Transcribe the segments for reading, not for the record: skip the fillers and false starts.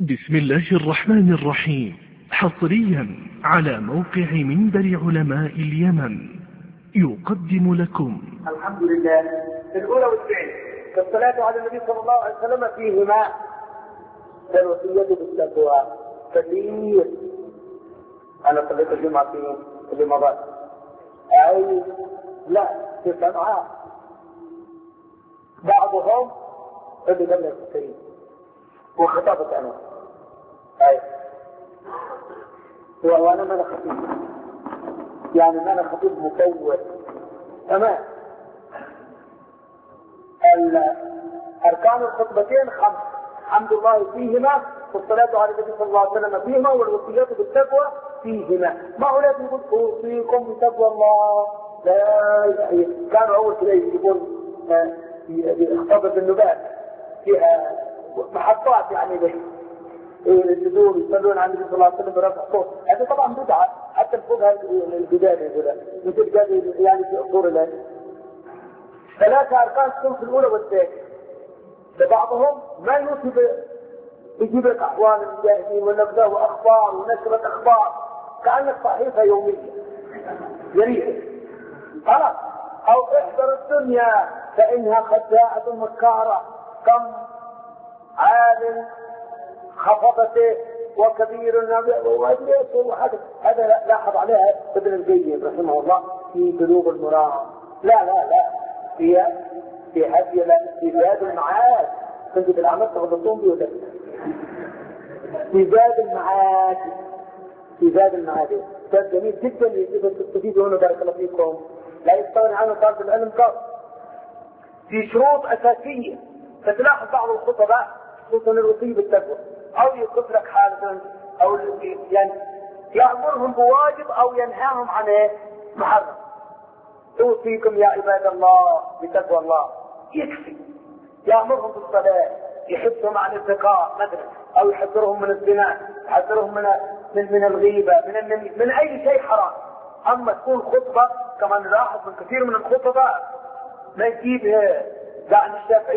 بسم الله الرحمن الرحيم. حصريا على موقع منبر علماء اليمن يقدم لكم الحمد لله. الأولى والثانية الصلاة على النبي صلى الله عليه وسلم فيهما الوصية بالتقوى كثير. أنا صليت الجمعة في مضى أي لا في سبعة بعضهم اللي لم يستطيع وخطبت أنا أي وأنا ما أنا خطيب، يعني ما أنا خطيب مكون تمام. أركان الخطبتين خمس، حمد الله فيهما والصلاة على النبي صلى الله عليه وسلم فيهما والوصية بالتقوى فيهما. ما هو لازم يقول أوصيكم بتقوى الله؟ لا، كانوا أول كده يجيبون يخطبوا النبات فيها محطات يعني به يسجدون يصلون على النبي صلى الله عليه وسلم برفع صوت. هذه طبعا بدعة حتى نفوقها البداية يقولها مثل قال يعني في أصول الله. ثلاثة أركان الصنف الأولى والثانية. لبعضهم ما يجيب لك أحوال المجاهدين ونبذه أخبار ونشرة أخبار كأنك صحيفة يومية جريدة خلاص. أو احذر الدنيا فإنها خداعة مكارة، كم عالم خفضته وكبير هذا لاحظ عليها ابن القيم رحمه الله في بلوغ المرام. لا في هدي في زاد المعاد. كنت بالعمل تغلطون بيه ولا في زاد المعاد كتاب جميل جدا يجب تستفيد هنا بارك الله فيكم. لا يستغني عنه طالب العلم قط. في شروط أساسية فتلاحظ بعض الخطباء خصوصا الوصي بالتقوى أو يوقف لك حالة أو يعني يأمرهم بواجب أو ينهاهم عن محرم. أوصيكم يا عباد الله بتقوى الله يكفي. يأمرهم بالصلاة، يحثهم عن الزكاة مثلا، أو يحذرهم من الزنا، يحذرهم من الغيبة، من أي شيء حرام. أما تكون خطبة كما نلاحظ من كثير من الخطباء ما يجيبها عند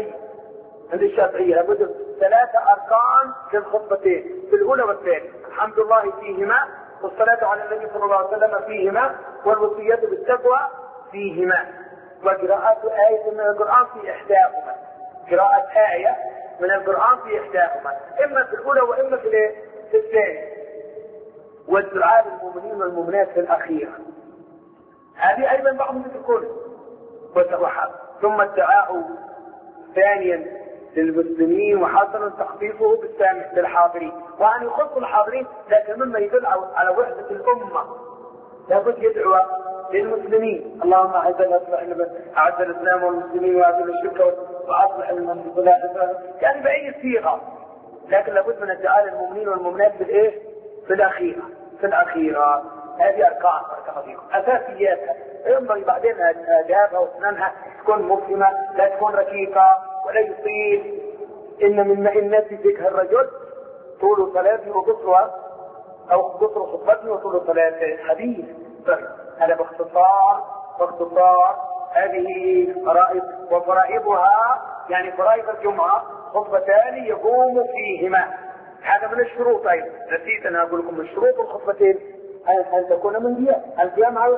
الشافعية لابد ثلاثة أركان في الخطبتين في الأولى والثانية. الحمد لله فيهما والصلاة على النبي صلى الله عليه وسلم فيهما والوصية بالتقوى فيهما وقراءة آية من القرآن في إحداهما. قراءة آية من القرآن في إحداهما إما في الأولى وإما في الثانية. والدعاء للمؤمنين والمؤمنات في الأخيرة هذه أيضا بعضهم يتركون وتوحد. ثم الدعاء ثانيا للمسلمين وحسن تخفيفه بالسامع للحاضرين، وأن يخص الحاضرين لكن مما يدل على وحدة الأمة لابد يدعو للمسلمين. اللهم أعز الإسلام والمسلمين وأذل الشرك وأصلح المسلمين يعني بأي صيغة، لكن لابد من الدعاء للمؤمنين والمؤمنات في الأخيرة. هذه أركان أساسياتها. ينبغي بعدين آدابها وسننها تكون مفهمة لا تكون ركيكة ولا يطيل. إن من مئنة ذكر الرجل طول صلاته وقصرها أو قصر خطبته وطول صلاته. حديث هذا باختصار هذه فرائض. وفرائضها يعني فرائض الجمعة خطبتان يقوم فيهما. هذا من الشروط. أيضا نسيت أن أقول لكم من شروط الخطبتين أن تكون من القيام على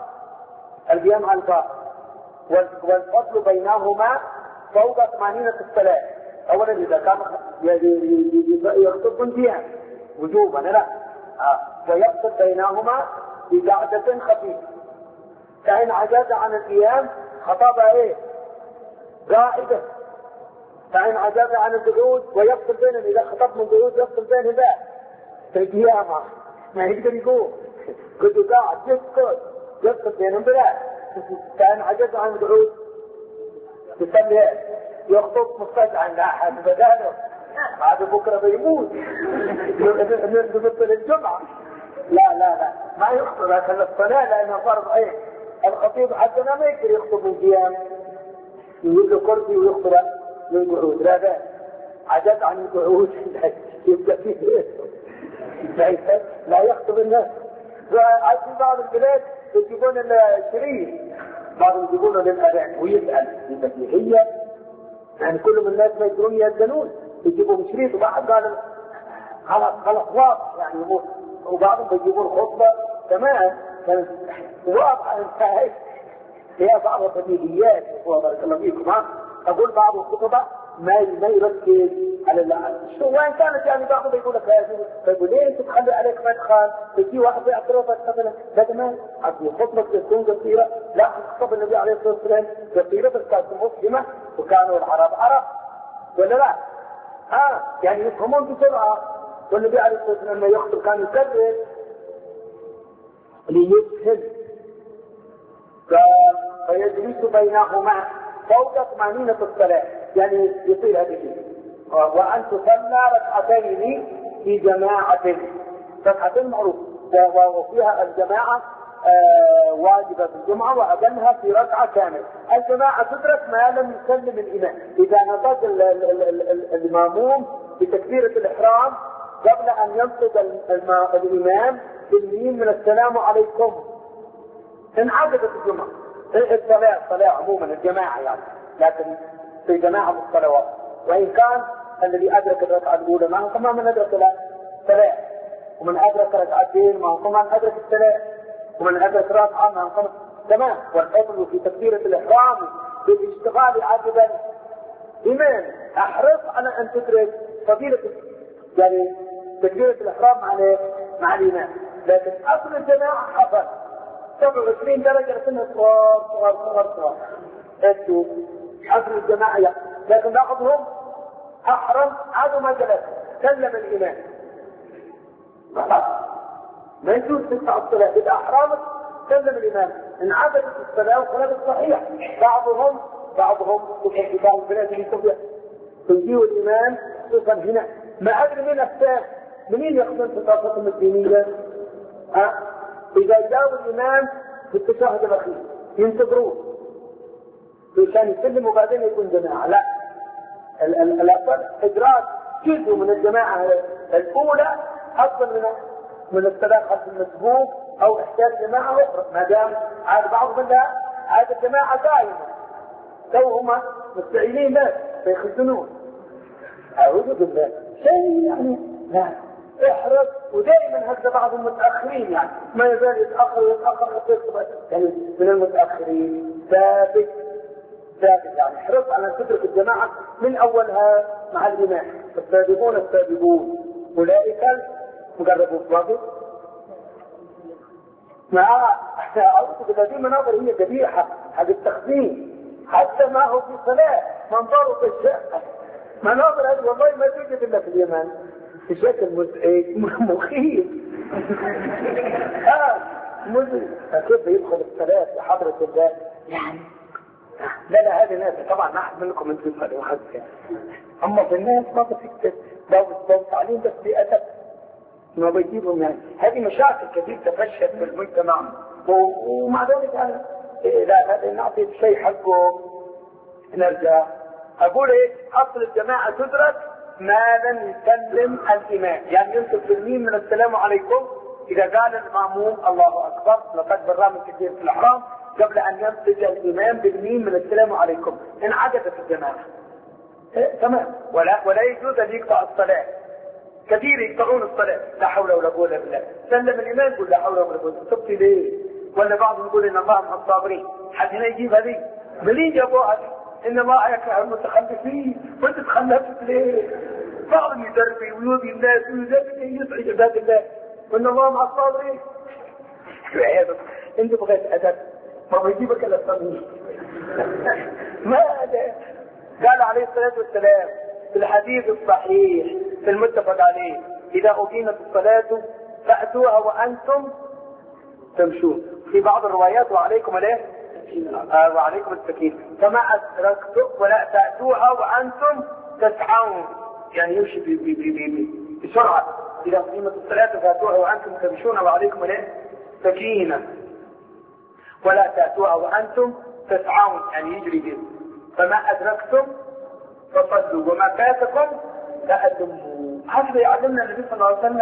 القائم والفصل بينهما فوق 80 الصلاة. أولا إذا كان يخطب القيام وجوبا لا ويقصد بينهما بقعدة خفيفة. فإن عجز عن القيام خطب قاعدة. فإن عجز عن القعود ويفصل بينهم. إذا خطب من القعود يفصل بين ذا في القيامة ما يقدر يقول كنت قاعد يفصل بينهم بلا. فإن عجز عن القعود يصلي يخطب مستجعا لا أحد بداله بعد بكرة بيموت نبطل الجمعة. لا ما يخطب هكذا الصلاة لأنه فرض الخطيب حتى ما يقدر يخطب من قيام يجيب له كرسي ويخطب من القعود. لا عجز عن القعود يبدأ فيه لا يخطب الناس. في بعض البلاد يجيبون الشريف، بعضهم يجيبونه للأذان ويسأل هي يعني كل من الناس ما يدرون يأذنون يجيبوا شريط. وبعض قال خلاص واضح يعني. وبعضهم بيجيبوا الخطبة كمان كانت واضحة انتهت فيها بعض البديهيات. بارك الله فيكم. أقول بعض الخطبة ما يركز على شو وين كانت يعني. بعضهم يقول لك يقول ليه انت تخلي عليك مدخل تجي واحد يعترفك مثلا هذا ما عقلي خطبة تكون قصيرة. لا خطب النبي عليه الصلاة والسلام قصيرة بس كانت مسلمة وكانوا العرب عرب ولا لا؟ يعني يفهمون بسرعة. والنبي عليه الصلاة والسلام لما يخطب كان يكرر ليسهل فيجلس بينهما فوق طمأنينة الصلاة يعني يصير هذه. وأن تصلى ركعتين في جماعة ركعتين معروف وفيها الجماعة واجبة في الجمعة وأقلها في ركعة كاملة. الجماعة تدرك ما لم يسلم الإمام. إذا نطق الماموم بتكبيرة الإحرام قبل أن ينطق الإمام بالميم من السلام عليكم انعقدت الجمعة. الصلاة عموما الجماعة يعني، لكن في جماعة الصلوات. وإن كان الذي أدرك الركعة الأولى ما هو كمان من أدرك الصلاة، ومن أدرك ركعتين ما هو كمان أدرك الصلاة، ومن أدرك ركعة ما هو كمان تمام. والفضل في تكبيرة الإحرام بالاشتغال عاجبا إيمان. أحرص على أن تدرك فضيلة يعني تكبيرة الإحرام مع الإيمان. لكن أصل الجماعة حصل 27 درجة سنة صغار أنتوا أصل الجماعة يعني. لكن بعضهم أحرم عادوا ما جلس سلم الإمام ما يجوز تدفع الصلاة. إذا أحرمت سلم الإمام انعقدت الصلاة وصلاة صحيح. بعضهم في بعض البلاد اللي تجيه الإمام خصوصا هنا ما أدري من أفتاه منين يقصد ثقافتهم الدينية. إذا جاءوا الإمام في التشهد الأخير ينتظروه عشان يسلم وبعدين يكون جماعة. لا، الأفضل إدراك جزء من الجماعة الأولى أفضل من الصلاة خلف المسبوق أو إحداث جماعة أخرى. ما دام عاد بعض منها عاد الجماعة دائما توهم مستعينين بس فيخزنون. أعوذ بالله شيء يعني لا احرص. ودائما هكذا بعض المتأخرين يعني ما يزال يتأخر يعني من المتأخرين ثابت يعني احرص على ان تدرك الجماعة من اولها مع الإمام. السابقون اولئك مقربون واضح. أعوذ بالله دي مناظر هي قبيحة حق التخزين حتى ما هو في صلاة منظره في الشقة. مناظر هذه والله ما توجد الا في اليمن بشكل مزعج مخيف. مزعج. كيف يدخل الصلاة في حضرة الله يعني؟ لا هذه ناس طبعا ما أحد منكم انتم يصلي واحد يعني. أما في الناس ما بفكر لو تعليم بس بأدب ما بيجيبهم يعني. هذه مشاكل كثير تفشت في المجتمع ومع ذلك أنا لا نعطي الشيء حقه نرجع. أقول أصل الجماعة تدرك ما لم يسلم الإمام يعني ينطق بالميم من السلام عليكم. إذا قال المأموم الله أكبر لقد برا من كثير في الإحرام قبل أن ينطق الإمام بالميم من السلام عليكم انعقدت الجماعة تمام. ولا يجوز أن يقطع الصلاة. كثير يقطعون الصلاة لا حول ولا قوة إلا بالله. سلم الإمام يقول لا حول ولا قوة تبكي ليه؟ ولا بعضهم يقول إن الله مع الصابرين. حد هنا يجيب هذه منين جابوها هذه؟ إن الله يكره المتخلفين. وأنت تخلفت ليه؟ بعضهم يدربي ويؤذي الناس ويزكي يسعد عباد الله وإن الله مع الصابرين. أنت بغيت أدب ما بيجيبك إلا الصبر. ماذا؟ قال عليه الصلاة والسلام في الحديث الصحيح في المتفق عليه إذا أقيمت الصلاة فأتوها وأنتم تمشون. في بعض الروايات وعليكم عليه وعليكم السكينة. فما أدركتم ولا تأتوها وأنتم تسعون يعني يمشي بسرعة. إذا أقيمت الصلاة فأتوها وأنتم تمشون وعليكم عليه سكينة. ولا تأتوها وأنتم تسعون يعني يجري به. فما أدركتم فصلوا وما فاتكم فأتموا. هذا يعلمنا النبي صلى الله عليه وسلم.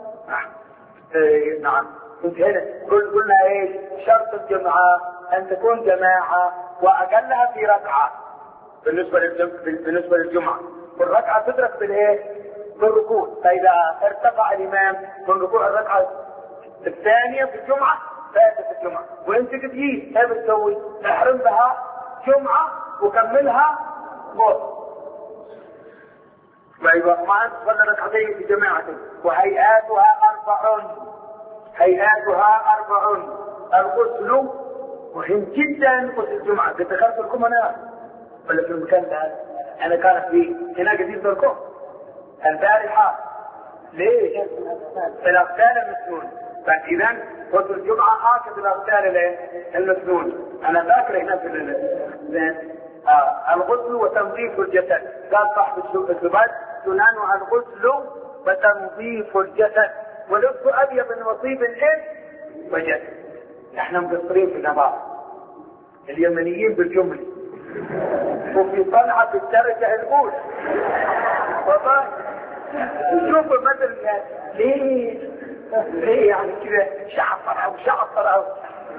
نعم انتهينا. قلنا شرط الجمعة أن تكون جماعة وأقلها في ركعة بالنسبة للجمعة. والركعة تدرك في الركوع. فإذا ارتفع الإمام من ركوع الركعة الثانية في الجمعة فاتت الجمعة، وانت تجي ايه بتسوي؟ احرم بها جمعة وكملها موت. وإذا ما أنت صلى ركعتين في جماعة وهيئاتها أربع. الغسل مهم جدا، غسل الجمعة. تذكرت لكم أنا ولا في المكان ده؟ أنا كانت في هنا قديم لكم البارحة. ليش؟ الأغسال المسنون. فإذا غسل الجمعة آكد الأغسال المسنون. أنا فاكر هنا في الغسل وتنظيف الجسد. قال صاحب الزباد سنن الغسل وتنظيف الجسد ولبس أبيض وطيب وجد. احنا مقصرين في النظافة، اليمنيين بالجملة، وفي طلعة بالدرجة الأولى. والله شوفوا مثل ليه يعني كذا شعطر أو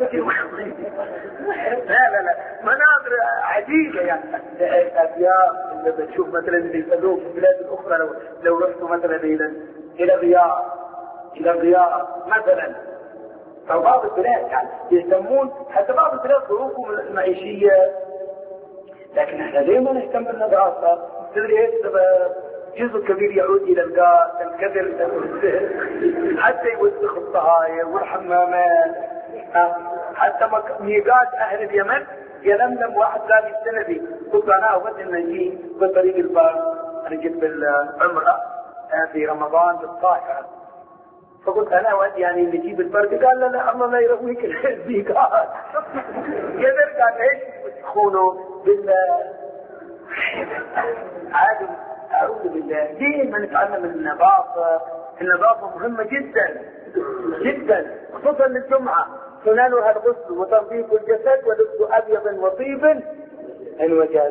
لا مناظر عجيبة يعني. الأبيار اللي بتشوف مثلا اللي يسألوه في البلاد الأخرى، لو رحتوا مثلا إلى الرياض مثلا أو بعض البلاد يعني يهتمون، حتى بعض البلاد ظروفهم المعيشية، لكن احنا ليه ما نهتم بالنظافة؟ تدري ايش السبب؟ جزء كبير يعود الى الغاز، الكدر، حتى يوسخ الطهاير والحمامات. حتى ميقات اهل اليمن يلملم واحد ثاني السنة دي. قلت انا اود ان اجي بطريق البر، انا جيت بالعمرة في رمضان بالقاهرة، فقلت انا اود يعني اللي يجيب البرد. قال لا الله لا يرويك الميقات. كدر قال ايش تخونوا عادي. أعوذ بالله. دائما نتعلم النظافة مهمة جدا جدا، خصوصا للجمعة. سننها الغسل وتنظيف الجسد ولبس أبيض وطيب إن وجد،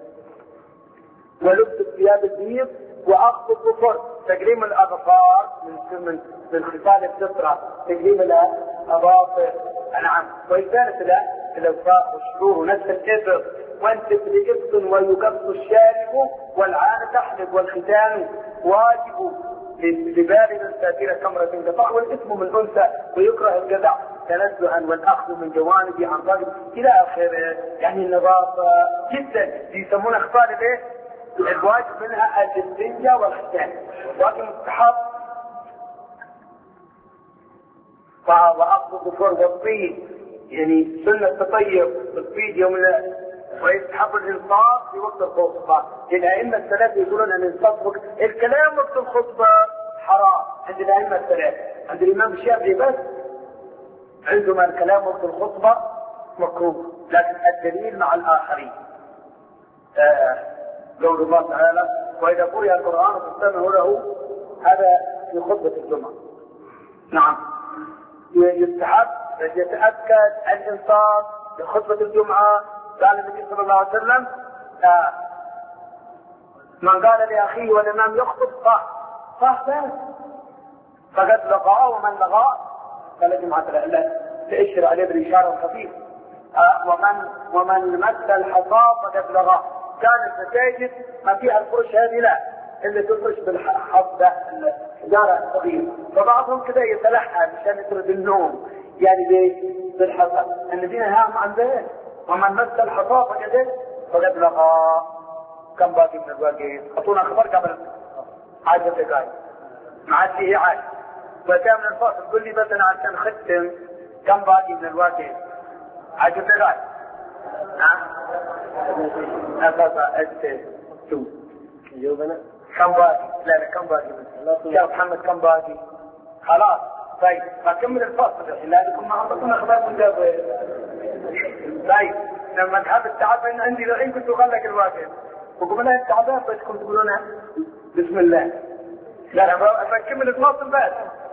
ولبس الثياب البيض وأخذ الظفر، تقليم الأظفار من خصال الفطرة، تقليم الأظافر. نعم. وإزالة الأوساخ والشرور نفس الإبر، وانتف لإبط ويقص الشارب والعانة تحلب والختان واجب لبالغ ساتير كمرة انقطاع والإثم من أنثى ويكره الجدع تنزها والأخذ من جوانب عن ظالم إلى آخره. يعني النظافة جدا يسمونها اخطار الايه؟ الواجب منها الاستنجاء والختان، واجب مستحب وأخذ الظفر والطيب، يعني سنة تطيب بالطيب يوم ويستحب الانصاف في وقت الخطبة. الأئمة الثلاثة يقولون أن الانصاف وقت الكلام وقت الخطبة حرام عند الأئمة الثلاثة. عند الإمام الشافعي بس عندما الكلام وقت الخطبة مكروه، لكن الدليل مع الآخرين. قول الله تعالى وإذا قرئ القرآن فاستمعوا له، هذا في خطبة الجمعة. نعم. يستحب يتأكد الانصاف في خطبة الجمعة. قال النبي صلى الله عليه وسلم من قال لأخيه والإمام يخطب فهذا فقد لقاه، ومن لقاه فلا جمعة له، تأشر عليه بالإشارة الخفيفة. ومن مس الحصى فقد لقاه. كان المساجد ما فيها الفرش هذه، لا، اللي تفرش بالحصى الحجارة الصغيرة، فبعضهم كذا يتلحى مشان يطرد النوم يعني بالحصى. الذين هام عن ذلك ومن مس الحصى فقد لقى. كم باقي من الواقعين؟ اعطونا خبر قبل 10 دقائق ما عاد فيه عاد وكان من الفاصل. قل لي بس انا عشان نختم كم باقي من الواقعين؟ 10 دقائق. جاوبنا كم باقي؟ لا كم باقي؟ يا محمد كم باقي؟ خلاص طيب فكمل الفاصل الحين، لازم ما اعطونا خبر من قبل. طيب لما تحب التعب ان عندي الحين كنت اغلق الواقع وقبلها التعبان بس كنت تقولون بسم الله. لا بكمل الفاصل بس.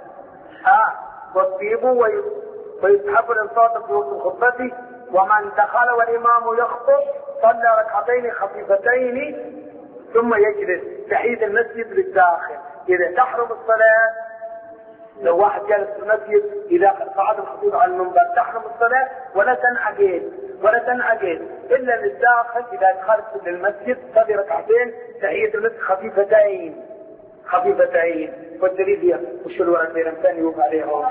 والطيب ويستحب الانصات في وقت الخطبة. ومن دخل والامام يخطب صلى ركعتين خفيفتين ثم يجلس تحية المسجد للداخل. اذا تحرم الصلاة، لو واحد جالس في المسجد اذا صعد الخطيب على المنبر تحرم الصلاة ولا تنعقد الا للداخل. اذا دخلت للمسجد صلي ركعتين تحية المسجد خفيفتين خفيفتين والدليل وشو الورد بين ثاني يوقع عليهم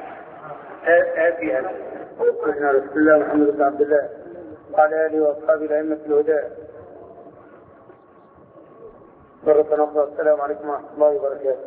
هذه بسم الله محمد بن عبد الله وعلى آله وأصحابه الأئمة الهدى. مرة أخرى السلام عليكم ورحمة الله وبركاته.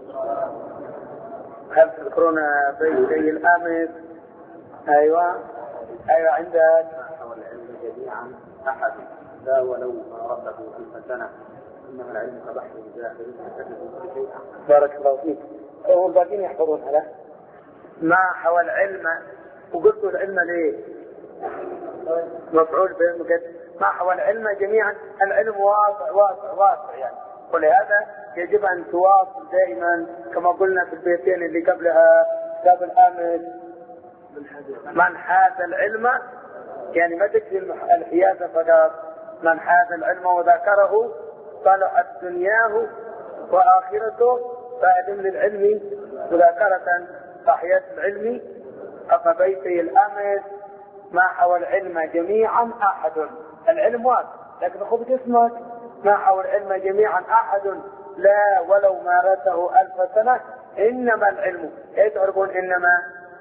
هل تذكرون بيتي الأمس؟ أيوة عندك حول العلم جميعا أحد لا ولو ما رده 1000 سنة إنما العلم كبحر زاخر يستفيد شيئا. بارك الله فيك. هو الباقين يحفظون هذا ما حول العلم. وقلت العلم ليه؟ مفعول به ما حول العلم جميعا. العلم واسع يعني، ولهذا يجب أن تواصل دائما كما قلنا في البيتين اللي قبلها باب الأمس. من حاز العلم يعني ما تكفي الحيازة فقط. من حاز العلم وذاكره صلحت دنياه وآخرته. فأدم للعلم مذاكرة صحية العلم. أما بيتي الأمس ما حوى العلم جميعا أحد. العلم واحد لكن خذ اسمك ما حوى العلم جميعا أحد لا ولو مارسه 1000 سنة. إنما العلم ايش تعرفون؟ إنما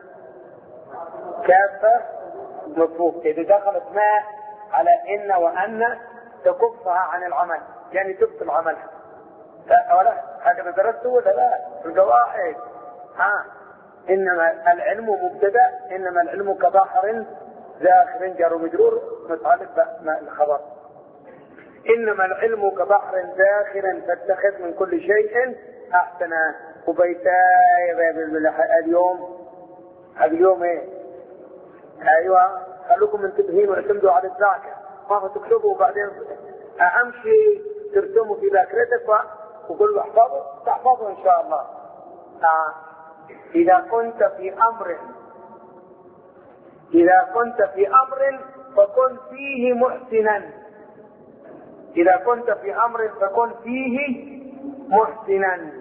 كافة مصروف. إذا دخلت ما على إن وأن تكفها عن العمل يعني تبطل عملها. ولا هكذا درسته ولا لا؟ القواعد إنما العلم مبتدأ. إنما العلم كبحر زاخر جار ومجرور متعلق بالخبر. إنما العلم كبحر زاخر فاتخذ من كل شيء أحسنا. وبيتاي اليوم ايه؟ ايوه خلوكم منتبهين واعتمدوا على الذاكرة. ما هو تكتبوا وبعدين امشي ترسموا في ذاكرتك وقولوا احفظوا تحفظوا ان شاء الله. إذا كنت في أمر فكن فيه محسنا. إذا كنت في أمر فكن فيه محسنا.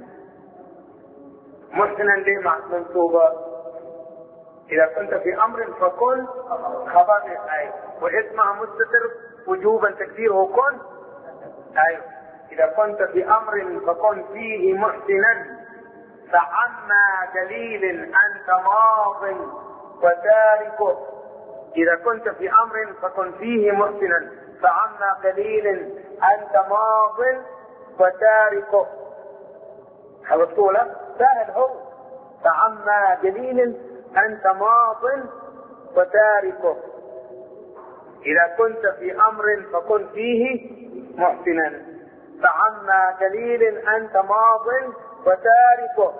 محسنا ليه منصوبة؟ إذا كنت في أمر فكن خبر أي واسمها مستتر وجوبا تكبيره كن. أيوه إذا كنت في أمر فكن فيه محسنا فعما دليل أنت ماض وتاركه. إذا كنت في أمر فكن فيه محسنا فعما دليل أنت ماض وتاركه. حفظتوا له؟ سهل هو. فعما دليل أنت ماض وتاركه. إذا كنت في أمر فكن فيه محسنا فعما دليل أنت ماض وتاركه.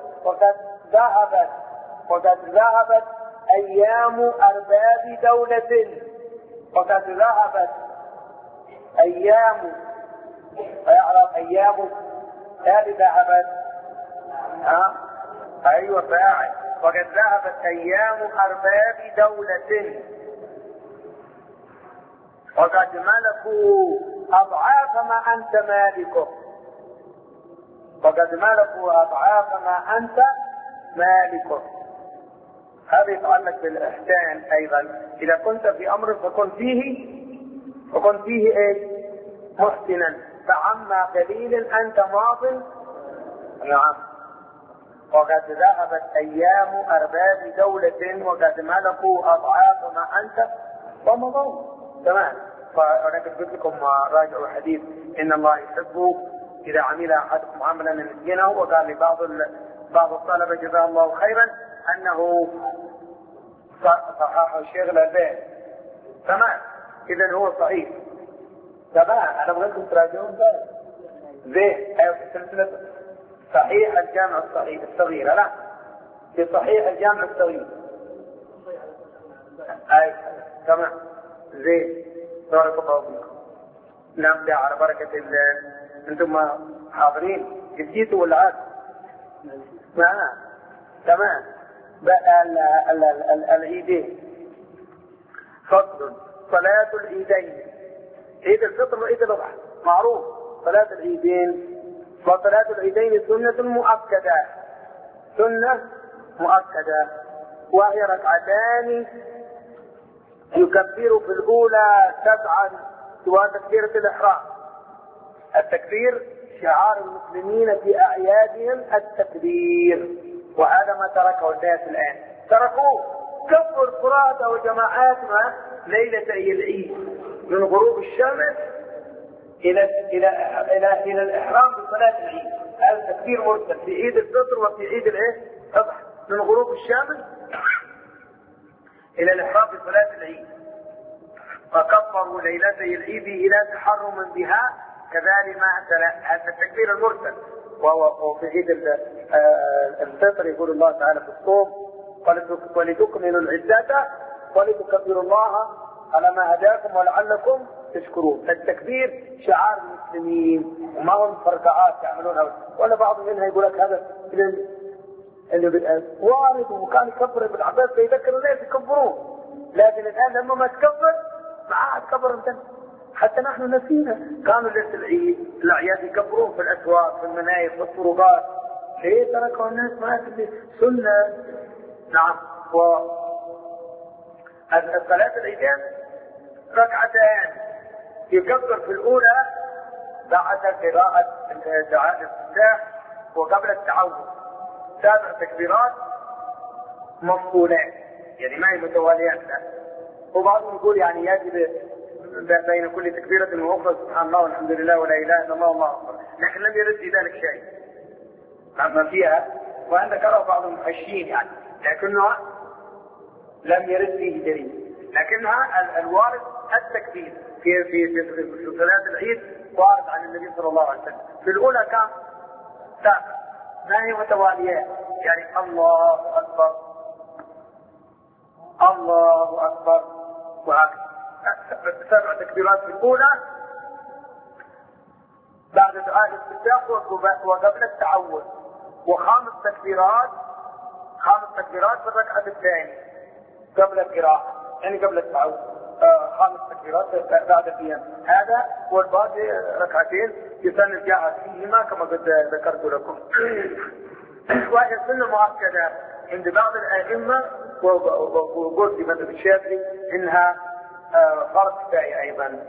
وقد ذهبت أيام أرباب دولة. وقد ذهبت أيام فيعرف أيام هذه ذهبت أيوة فاعل. وقد ذهبت أيام أرباب دولة وقد ملكوا أضعاف ما أنت مالكه. وقد ملكوا أضعاف ما أنت مالكه. هذا يتعلق بالإحسان أيضا. إذا كنت في أمر فكن فيه إيه؟ محسنا فعما قليل أنت ماض. نعم. وقد ذهبت أيام أرباب دولة وقد ملكوا أضعاف ما أنت ومضوا. تمام. فأنا قلت لكم راجعوا حديث إن الله يحب إذا عمل أحدكم عملا نسينه. وقال لي بعض الطلبة جزاه الله خيرا أنه صححه الشيخ الألباني. تمام. إذا هو صحيح. تمام. أنا بغيتكم تراجعون زين. في سلسلة صحيح الجامع الصغير. لا في صحيح الجامع الصغير. أي تمام. زين. بارك الله فيكم. نبدأ على بركة الله. أنتم حاضرين جديتوا ولا عاد؟ تمام. بقى العيدين. فصل صلاة العيدين. عيد الفطر وعيد الأضحى معروف. صلاة العيدين. وصلاة العيدين سنة مؤكدة. سنة مؤكدة وهي ركعتان يكبر في الأولى 7 سوى تكبيرة الإحرام. التكبير شعار المسلمين في أعيادهم التكبير، وهذا ما تركه الناس الآن، تركوه. كبر فرادى وجماعاتنا ليلة العيد من غروب الشمس إلى الإحرام بصلاة العيد. هذا تكبير مرسل في عيد الفطر وفي عيد الأضحى، من غروب الشمس إلى الإحرام بصلاة العيد. فكبروا ليلتي العيد إلى تحرم بها، كذلك ما هذا التكبير المرسل. وفي عيد الفطر يقول الله تعالى في الصوم: ولتكملوا العدة ولتكبروا الله على ما هداكم ولعلكم تشكرون. التكبير شعار المسلمين، وما هم فرقعات يعملونها، ولا بعض منها يقول لك هذا اللي وارد وكان يكبر ابن عباس فيذكر الناس يكبرون، لكن الان لما ما تكبر معاه تكبر انت. حتى نحن نسينا، كانوا ليله العيد الاعياد يكبرون في الاسواق في المناير في الطرقات. ليه تركوا الناس ما سنه؟ نعم. الصلاه العيدين ركعتين، يكبر في الاولى بعد قراءه دعاء الافتتاح وقبل التعوذ 7 تكبيرات مفصولات، يعني ما هي متواليات. وبعضهم يقول يعني يجب بين كل تكبيرة واخرى سبحان الله والحمد لله ولا اله الا الله والله اكبر، لكن لم يرد في ذلك شيء ما فيها. وعند كره بعض المحشين يعني، لكنه لم يرد فيه دليل. لكنها الوارد التكبير في صلاة العيد وارد عن النبي صلى الله عليه وسلم. في الاولى كان 7 ما هي متواليات، يعني الله اكبر الله اكبر، وهكذا 7 تكبيرات في الاولى بعد دعاء الافتتاح وقبل التعوذ، وخامس تكبيرات في الركعه الثانيه قبل القراءه، يعني قبل التعوذ 5 تكبيرات بعد القيام. هذا والباقي ركعتين يسن الجاهد فيهما كما قد ذكرت لكم. وهي سنه مؤكده عند بعض الائمه، وقلت في مذهب الشافعي انها فرض كفايه ايضا.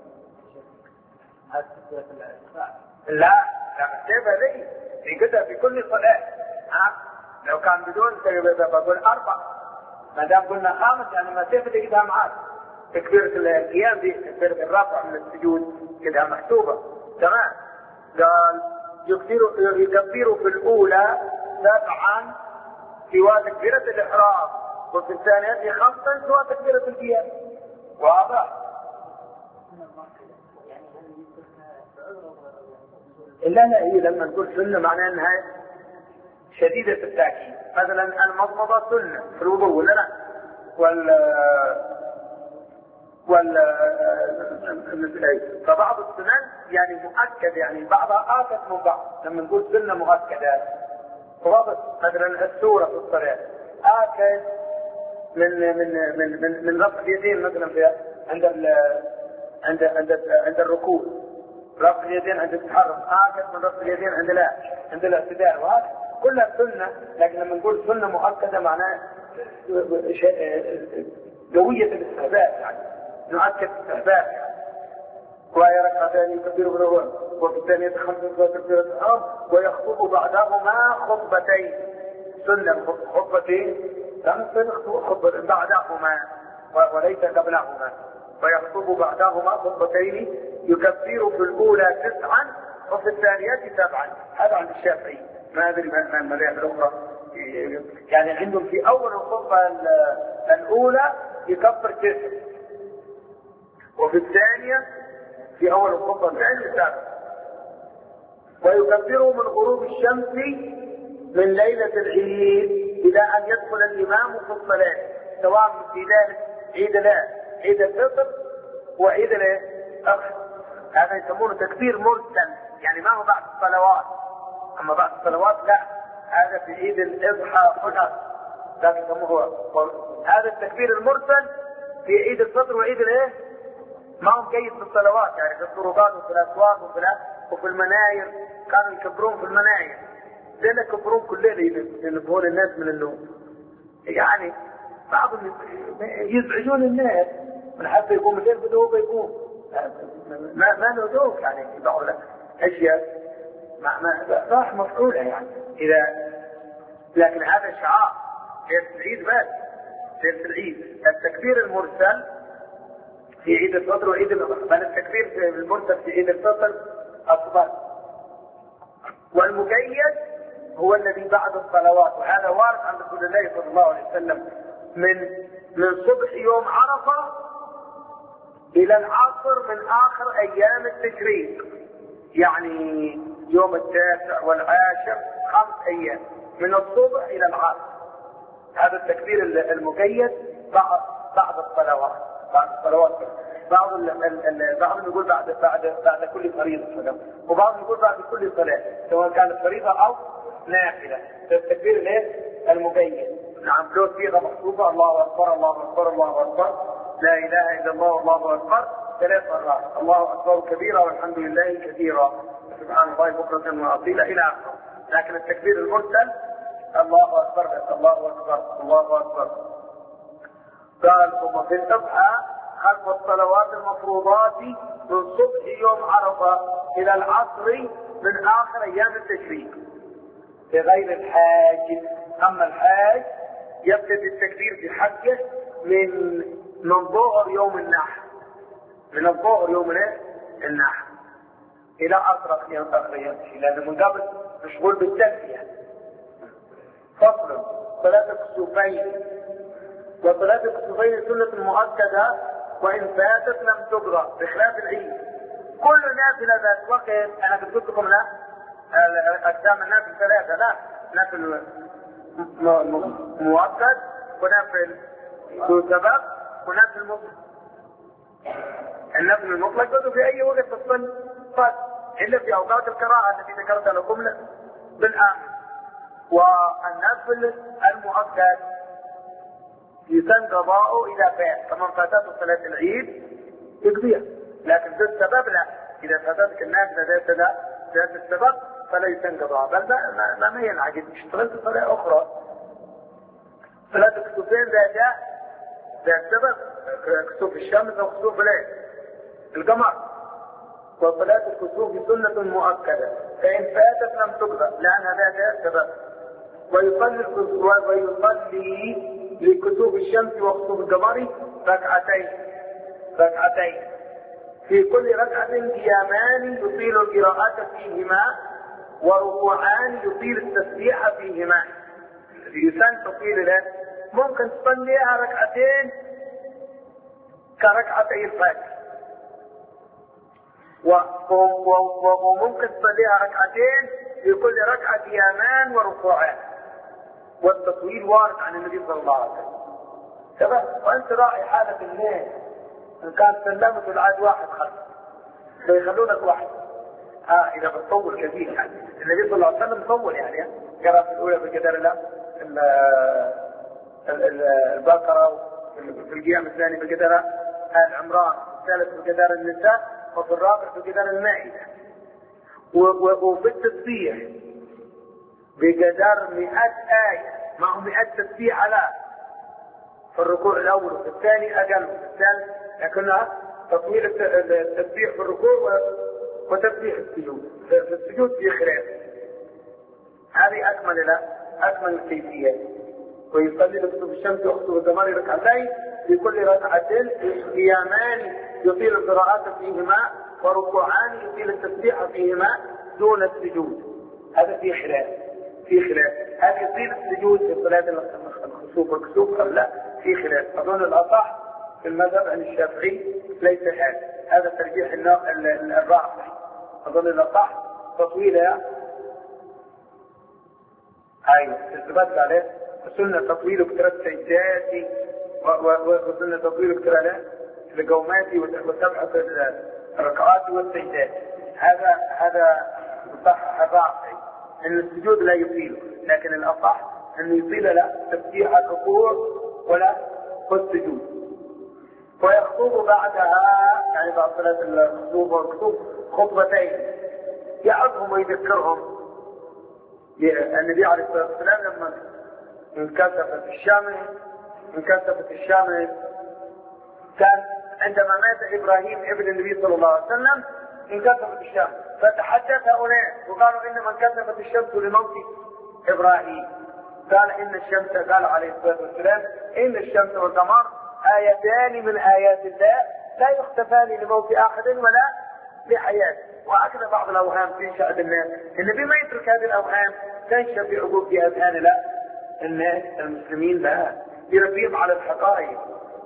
لا السيف هذه ينقطع في كل صلاه. لو كان بدون بقول 4، ما دام قلنا 5 يعني ما سيف تجدها معاك. تكبيرة القيام دي تكبيرة الرفع من السجود كده محسوبة تمام. قال يكبر في الأولى 7 سوى تكبيرة الإحرام، وفي الثانية 5 سوى تكبيرة القيام. واضح؟ إلا لا هي لما نقول سنة معناها أنها شديدة التأكيد. مثلا المضمضة سنة في الوضوء ولا لا؟ فبعض السنن يعني مؤكد، يعني بعضها آكد من بعض. لما نقول سنة مؤكدة فرضت مثلا السورة في الصلاة آكد من رفع اليدين مثلا في عند الركوع، رفع اليدين عند التحرك آكد من رفع اليدين عند الاعتدال، وهذا كلها سنة. لكن لما نقول سنة مؤكدة معناه قوية الاستحباب، يعني نؤكد الاستحباب يعني. وهي ركعتان يكبر بالأول وفي الثانية 5 تكبيرة الإحرام ويخطب بعدهما خطبتين. سنة خطبتين خطبة بعدهما وليس قبلهما، ويخطب بعدهما خطبتين يكبر في الأولى 9 وفي الثانية 7. هذا عند الشافعي، ما أدري ما المذاهب الأخرى. يعني عندهم في أول الخطبة الأولى يكبر 9، وفي الثانية في أول الخطبة الثانية 7. ويكبر من غروب الشمس من ليلة العيد إلى أن يدخل الإمام في الصلاة، سواء في ذلك عيد الفطر وعيد الأضحى. هذا يسمونه تكبير مرسل، يعني ما هو بعد الصلوات. أما بعد الصلوات لا، هذا في عيد الأضحى فقط، ذلك يسموه هذا التكبير المرسل في عيد الفطر وعيد ما هو جيد في الصلوات، يعني في الطرقات وفي الأسواق وفي المناير. كانوا يكبرون في المناير، لأن يكبرون كل ليلة ينبهون الناس من النوم. يعني بعضهم يزعجون الناس من حتى يقوم الليل بدوه يقوم ما ندوك يعني في بعض الأشياء. راح مفعولة يعني إذا، لكن هذا شعار ليلة العيد بس. ليلة العيد التكبير المرسل في عيد الفطر وعيد الأضحى، بل التكبير المرسل في عيد الفطر أفضل. والمقيد هو الذي بعد الصلوات، وهذا وارد عن رسول الله صلى الله عليه وسلم من صبح يوم عرفة إلى العصر من آخر أيام التشريق، يعني يوم 9 والعاشر 5 أيام من الصبح إلى العصر. هذا التكبير المقيد بعد الصلوات. بعضهم يقول بعد كل فريضة، وبعضهم يقول بعد كل صلاة سواء كانت فريضة أو نافلة. التكبير ليه المقيد؟ نعم، له صيغة مخصوصة: الله أكبر الله أكبر الله أكبر لا إله إلا الله والله أكبر 3 مرات، الله أكبر كبيرا والحمد لله كثيرا سبحان الله بكرة وأصيلا إلى آخره. لكن التكبير المرسل الله أكبر الله أكبر الله أكبر. قال: ثم في الأضحى خلف الصلوات المفروضات من صبح يوم عرفة إلى العصر من آخر أيام التشريق لغير الحاج. أما الحاج يبتدي التكبير في حجه من ظهر يوم النحر، من الظهر يوم النحر إلى آخر أيام لأنه من قبل مشغول بالتلبية. فصل: صلاة الكسوفين. وصلاة الكسوفين سنة مؤكدة وإن فاتت لم تقضى بخلاف العيد. كل نافلة ذات وقت، أنا قلت لكم لا أقسام النافل 3، لا نافل مؤكد ونافل ذو سبب ونافل مطلق. النافل المطلق بدو في أي وقت تصل إلا في أوقات الكراهة التي ذكرتها لكم بالآمن. والنافل المؤكد يسن قضاؤه إذا فات، كما فاتته صلاة العيد يقضيها، لكن ذات السبب لا. إذا فاتتك النافلة ذات السبب فلا يسن قضاء، بل ما ينعقد، اشتغلت صلاة أخرى. صلاة الكسوفين ذات سبب، كسوف الشمس أو كسوف القمر. وصلاة الكسوف سنة مؤكدة فإن فاتت لم تقضى لأنها ذات سبب. ويصلي لكسوف الشمس وكسوف القمر ركعتين في كل ركعة قيامان يطيل القراءة فيهما وركوعان يطيل التسبيح فيهما. يسن تطيل له، ممكن تصليها ركعتين كركعتي الفجر، وممكن تصليها ركعتين في كل ركعة قيامان وركوعان. والتطويل وارد عن النبي صلى الله عليه وسلم. تمام. وانت راعي حالة الليل، ان كان سلمت العاد واحد خلف فيخلونك واحد. اذا بتطول كثير يعني. النبي صلى الله عليه وسلم طول يعني قراءة الاولى بقدر البقرة، في القيام الثاني بقدر آل عمران، الثالث بقدر النساء، وفي الرابع بقدر المائدة. وفي التسبيح بقدر 100 آية، معه 100 تسبيح لا في الركوع الأول وفي الثاني أقل وفي الثالث، لكنها تطويل التسبيح في الركوع وتسبيح السجود. في السجود في خلاف، هذه أكمل الكيفيات. ويصلي لكسوف الشمس وكسوف القمر ركعتين في كل ركعتين قيامان يطيل القراءات فيهما وركوعان يطيل التسبيح فيهما دون السجود. هذا في خلاف. هل يطيل السجود في صلاة الخسوف والكسوف أم لا؟ في خلاف. أظن الأصح في المذهب عن الشافعي ليس هذا ترجيح الرافعي. أظن الأصح تطويلها تثبت عليه سنة تطويل كثرة السجدات وسنة تطويل كثرة القومات وسبعة الركعات والسجدات. هذا صح الرافعي ان السجود لا يطيل، لكن الاصح انه يطيل لا تسبيح الركوع ولا السجود. ويخطب بعدها يعني بعد صلاة الخطوبة والكسوف خطبتين يعظهم ويذكرهم. النبي عليه الصلاة والسلام لما انكسفت الشمس كان عندما مات ابراهيم ابن النبي صلى الله عليه وسلم انكسفت الشمس، فتحدث أناس وقالوا إنما انكسفت الشمس لموت إبراهيم. قال إن الشمس، قال عليه الصلاة والسلام إن الشمس والقمر آيتان من آيات الله لا يختفان لموت أحد ولا لحياته. وهكذا بعض الأوهام تنشأ الناس، إن بما يترك هذه الأوهام تنشأ في عقول في أذهان لا الناس المسلمين لا يربيهم على الحقائق.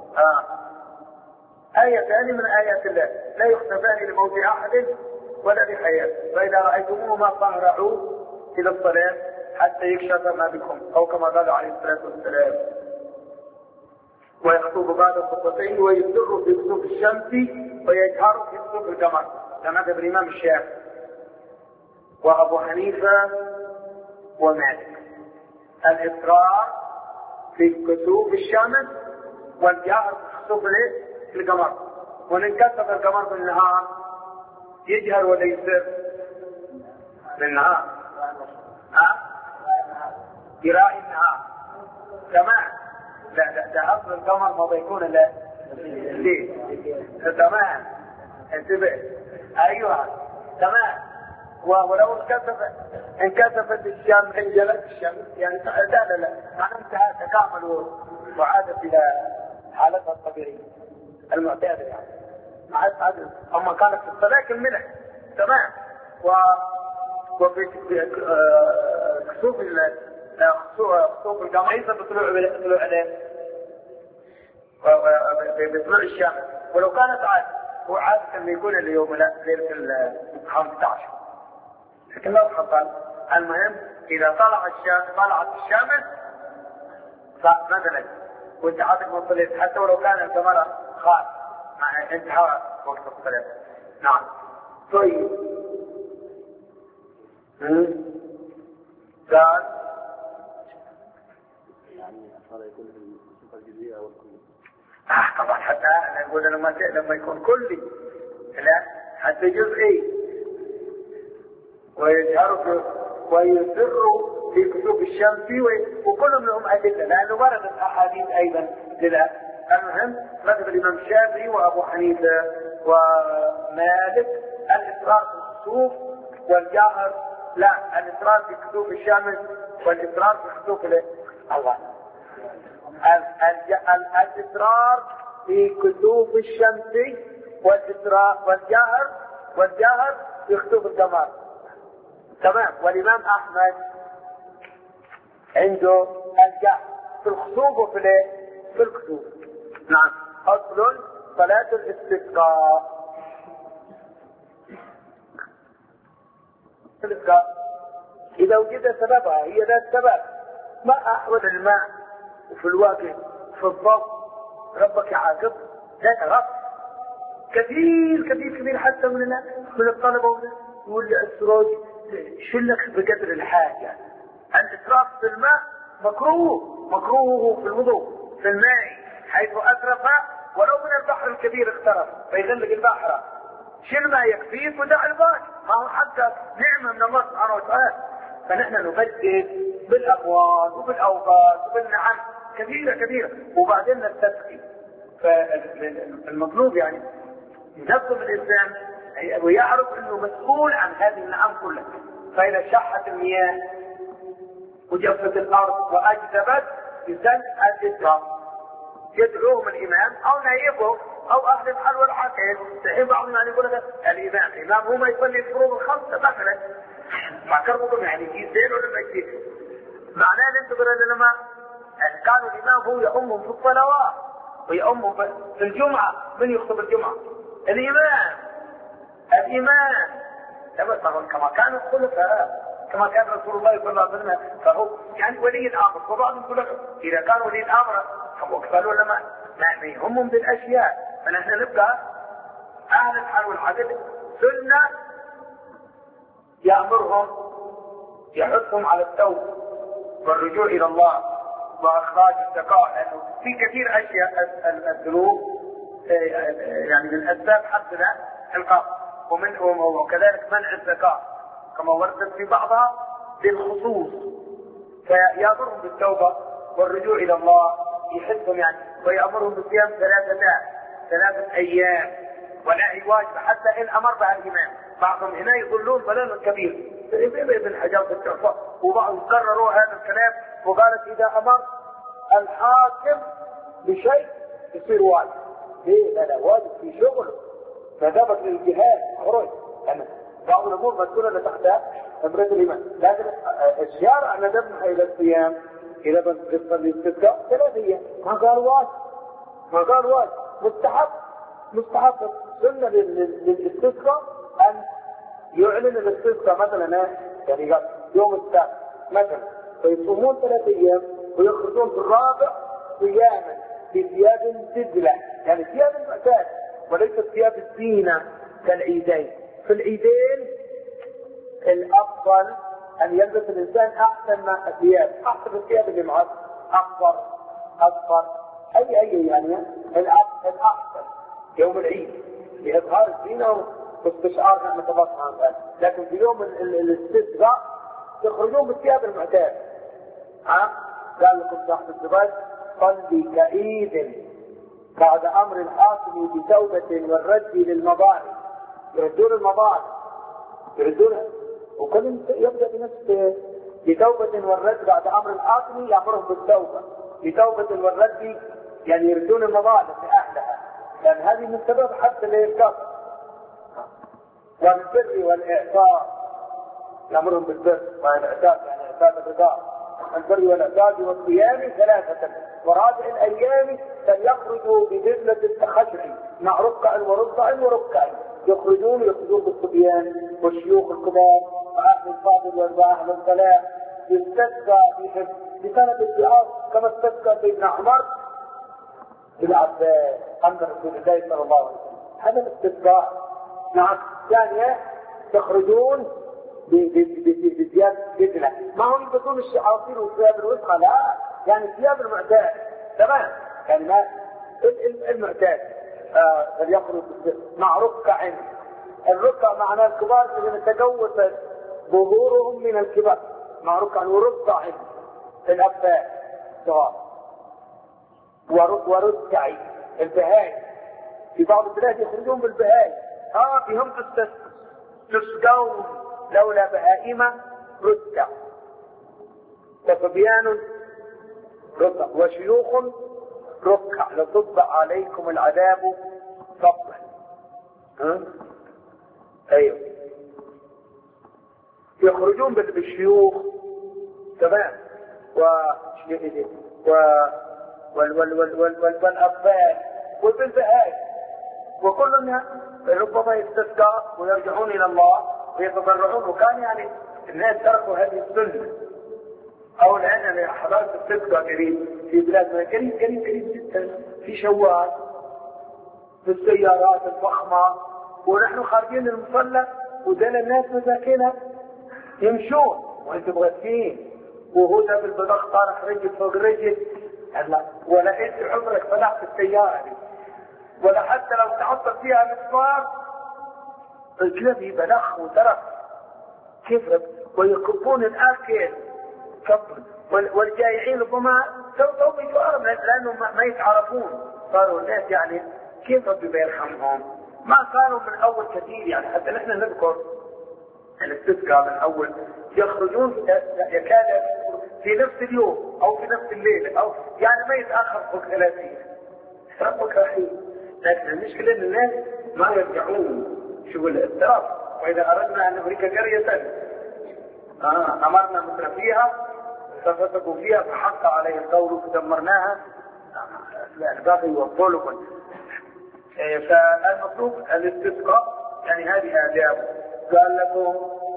آيتان من آيات الله لا يختفان لموت أحد ولا لحياته، فإذا رأيتموهما فاهرعوا إلى الصلاة حتى يكشف ما بكم، أو كما قال عليه الصلاة والسلام. ويخطب بعد الخطبتين ويسر في كسوف الشمس ويجهر في كسوف القمر، كما ذهب الإمام الشافعي وأبو حنيفة ومالك. الإسرار في كسوف الشمس والجهر في كسوف القمر. وإن انكسف القمر بالنهار يجهر ولا يسر؟ بالنهار. يراعي النهار تمام. لا أصل القمر ما بيكون إلا ليه تمام. انتبه. أيوة تمام. ولو انكسفت الشمس انجلت الشمس يعني لا معنى انتهى تكامل وعادت إلى حالتها الطبيعية المعتادة يعني. أما كانت في الصلاة كملت تمام. وفي كسوف القمر ليس بطلوع بطلوع الشمس. ولو كانت هو عادة يكون اليوم ليلة 15، لكن لو حصل المهم إذا طلعت الشمس فنزلت وانت عادك ما صليت، حتى ولو كان القمر خاص مع انتهاء وقت الصلاة. نعم. طيب قال يعني الصلاة يكون في الصفة الجزئية أو الكلية. طبعا حتى نقول لما يكون كلي لا حتى جزئي. ويجهر ويسر في كسوف الشمس وكل منهم أدلة لأنه وردت أحاديث أيضا لذا. المهم مذهب الإمام الشافعي وأبو حنيفة ومالك الإسرار في الكسوف والجهر لا، الإسرار في كسوف الشمس والإسرار في كسوف الله. الإسرار في كسوف الشمس والجهر في كسوف القمر تمام. والإمام أحمد عنده الجهر في الخسوف وفي الكسوف. نعم. أصل صلاة الاستسقاء. إذا وجد سببها هي ذات السبب، ما أحوج الماء وفي الواقع في الضغط ربك يعاقب لا تغط كثير حتى من الطلبة يقول لي السراج شلك بقدر الحاجة. الإسراف في الماء مكروه في الوضوء في الماء حيث أسرف ولو من البحر الكبير اخترف فيغلق البحر شل ما يكفيك ودع الباقي. هو حتى نعمة من الله سبحانه وتعالى. فنحن نبدل بالأقوال وبالأوقات وبالنعم كثيرة وبعدين نستسقي. فالمطلوب يعني ينظم الإنسان ويعرف أنه مسؤول عن هذه النعم كلها. فإذا شحت المياه وجفت الأرض وأجدبت بسن الإسراف يدعوهم الإمام أو نائبه أو أهل الحل والعقل. الحين بعضهم يعني يقول لك الإمام هو ما يصلي الفروض الخمسة مثلا مع كربكم يعني يجيز زين ولا ما يجيز. معناه أن أنتم لما كانوا الإمام هو يأمهم في الصلوات ويأمهم في الجمعة. من يخطب الجمعة؟ الإمام كما كانوا الخلفاء كما كان رسول الله صلى الله عليه وسلم. فهو يعني ولي الأمر. وبعضهم يقول لك إذا كان ولي الأمر فهو قالوا لما ما يهمهم بالأشياء. فنحن نبقى أهل الحل والعدل سنة يأمرهم يحثهم على التوبة والرجوع إلى الله وإخراج الزكاة. لأنه في كثير أشياء الذنوب يعني من الأسباب حقنا القبض وكذلك منع الزكاة كما وردت في بعضها بالخصوص. فيأمرهم بالتوبة والرجوع إلى الله يحثهم يعني ويأمرهم بصيام 3 أيام ولا واجب حتى إن أمر بها الإمام بعضهم هنا يظلون ضلالا كبير ابن حجر في التحفة، وبعضهم كرروا هذا الكلام وقالت إذا أمر الحاكم بشيء يصير واجب. ليه؟ لا واجب في شغله، فذهبت للجهاد خرج. يعني بعض الأمور مسؤولة تحت أمرة الإمام، لكن الشارع ندبنا إلى الصيام إذا بنصل الاستسقاء 3 أيام، ما قال واجب، ما قال واجب، مستحب سنة للاستسقاء أن يعلن الاستسقاء مثلا يعني يوم السبت مثلا، فيصومون 3 أيام ويخرجون في الرابع صياما بثياب تدلع، يعني ثياب المعتاد وليس ثياب الزينة كالعيدين. في العيدين الأفضل أن يلبس الإنسان أحسن ما الثياب، أحسن الثياب اللي معه أصفر أي يعني الأحسن يوم العيد لإظهار الزينة واستشعار نعمة الله سبحانه وتعالى. لكن في يوم الاستسقاء يخرجون بالثياب المعتاد. قال لكم صاحب الزبير صلي كعيد بعد أمر الحاكم بتوبة والرد للمظالم. يردون المظالم يردونها، وكل يبدأ بنفسه بتوبة والرد بعد أمر الحاكم يأمرهم بالتوبة بتوبة والرد، يعني يردون المظالم لأهلها، لأن يعني هذه من سبب حتى الإركاب. والبر والإعطاء يأمرهم بالبر والإعطاء، يعني إعطاء الرضا. البر والإعطاء والصيام 3 ورابع الأيام فليخرجوا بذلة التخشع مع ركع وركع يخرجون بالصبيان والشيوخ الكبار وأهل الفاضل وأهل الصلاة يستسقى بهم بسند الدعاء كما استسقى سيدنا عمر بن عباس عند رسول الله صلى الله عليه وسلم. هذا الاستسقاء. نعم. ثانية تخرجون بثياب بدلة، ما هم يلبسون الشعاصير والثياب الوسخى، لا، يعني الثياب المعتاد تمام، يعني ما المعتاد. فليخرج مع ركع. الركع معناه الكبار الذين تجوزت ظهورهم من الكبار، مع ركع وركع الأباء صغار وركع البهاي. في بعض البلاد يخرجون بالبهاي، فيهم تسقون لولا بهائم ركع، وصبيان ركع وشيوخ ركع لصب عليكم العذاب صبا. ايوه يخرجون بالشيوخ تمام والاطفال والبهائم، وكلنا ربما يستسقى ويرجعون الى الله ويتضرعون. وكان يعني الناس تركوا هذه السنه، او الان انا حضرت السبقه قريب في بلادنا قريب جدا في شوال في السيارات الفخمه، ونحن خارجين المصلى ودنا الناس مساكينها يمشون وانتم مغثين، وهو ده بالبدخ طارح رجل فوق رجل، ولا انت عمرك طلعت السياره دي، ولا حتى لو تعطل فيها مسمار الكلاب يبلخ وترك كيف، ويكبون الاكل والجائعين ربما سوف يجوعون لانهم ما يتعرفون. صاروا الناس يعني كيف ربي بيرحمهم، ما صاروا من اول كثير، يعني حتى نحن نذكر الاستسقاء من اول يخرجون يكاد في نفس اليوم او في نفس الليل، او يعني ما يتاخر فوق 30. ربك رحيم، لكن المشكله ان الناس ما يرجعون. شو الاضطراب، واذا اردنا ان نهلك قريه امرنا متر فيها ففسقوا فيها فحق عليه القول فدمرناها. الباقي يوصلكم. فالمطلوب الاستسقاء، يعني هذه آداب. قال لكم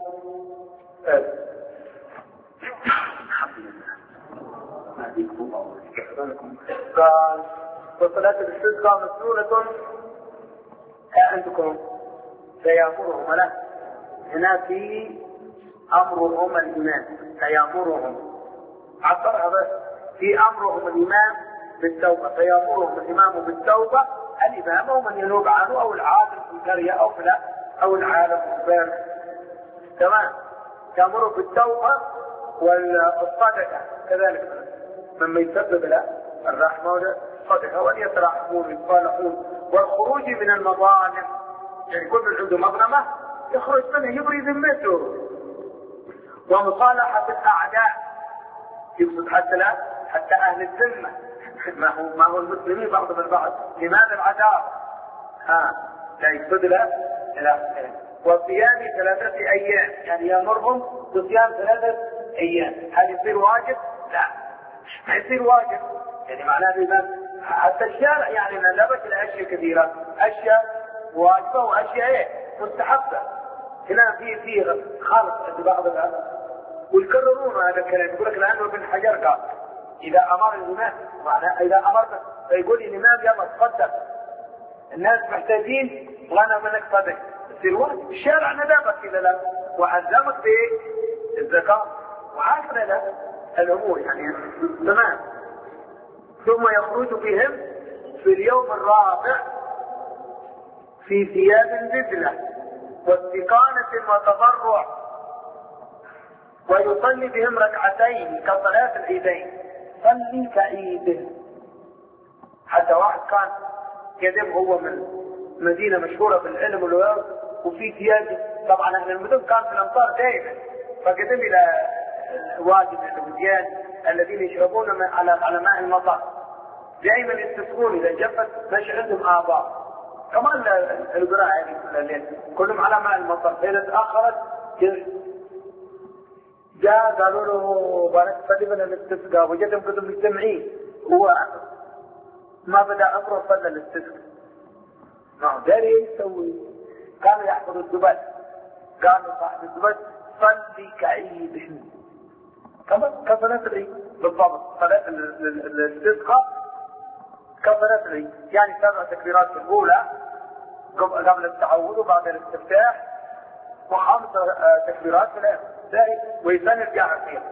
قال وصلاة الاستسقاء مسنونة عندكم سيأمرهم له. هنا في أمرهم الإمام سيأمرهم، عبرها بس في أمرهم الإمام بالتوبة، سيأمرهم الإمام بالتوبة. الإمام هو من ينوب عنه أو العالم في القرية أو العالم في البلد. تمام. يأمره بالتوبة والصدقة كذلك، مما يسبب له الرحمة والصدقة، وأن يترحمون ويصالحون والخروج من المظالم. يعني كل عنده مظلمة يخرج منه يبري ذمته. ومصالحة الأعداء يقصد حتى أهل الذمة ما هو المسلمين بعضهم البعض. لماذا العداوة؟ لا يقصد له وصيام 3 أيام، يعني يأمرهم بصيام 3 أيام. هل يصير واجب؟ لا ما يصير واجب، يعني معناه بما حتى الشارع يعني نلبس لأشياء كثيرة، أشياء واجبة وأشياء مستحبة. هنا في خالص عند بعض الناس ويكررون هذا الكلام، يقول لك لأنه ابن حجر قال إذا أمر الإمام، معناه إذا أمرت فيقول الإمام يلا تقدم الناس محتاجين وانا منك صدق، يصير واجب. الشارع ندابك كذا لا، وعلمك بالزكاة وعاشر له الأمور يعني تمام. ثم يخرج بهم في اليوم الرابع في ثياب البذلة واستقامة وتضرع، ويصلي بهم 2 كصلاة العيدين. صلي كعيد. حتى واحد كان قدم هو من مدينة مشهورة بالعلم والورع وفي ثياب، طبعا اهل المدن كان في الامطار دائما، فقدم الى وادي من الوديان الذين يشربون على ماء المطر، دائما يستسقون اذا جفت مش عندهم آباء كمان القراء يعني كل الليل كلهم على ماء المطر. فإذا تأخرت جاء قالوا له بارك فلبنا الاستسقاء، وجدهم كلهم مجتمعين، هو ما بدأ أمره صلى الاستسقاء. داري يسوي كانوا يحفظوا الزبد، قالوا صاحب الزبد صلي كعيد كمان كصلاة العيد بالضبط. صلاة الاستسقاء كصلاة العيد، يعني 7 تكبيرات في الأولى قبل التعوذ وبعد الاستفتاح، و5 تكبيرات في الآخر ويسن الجاهل فيها.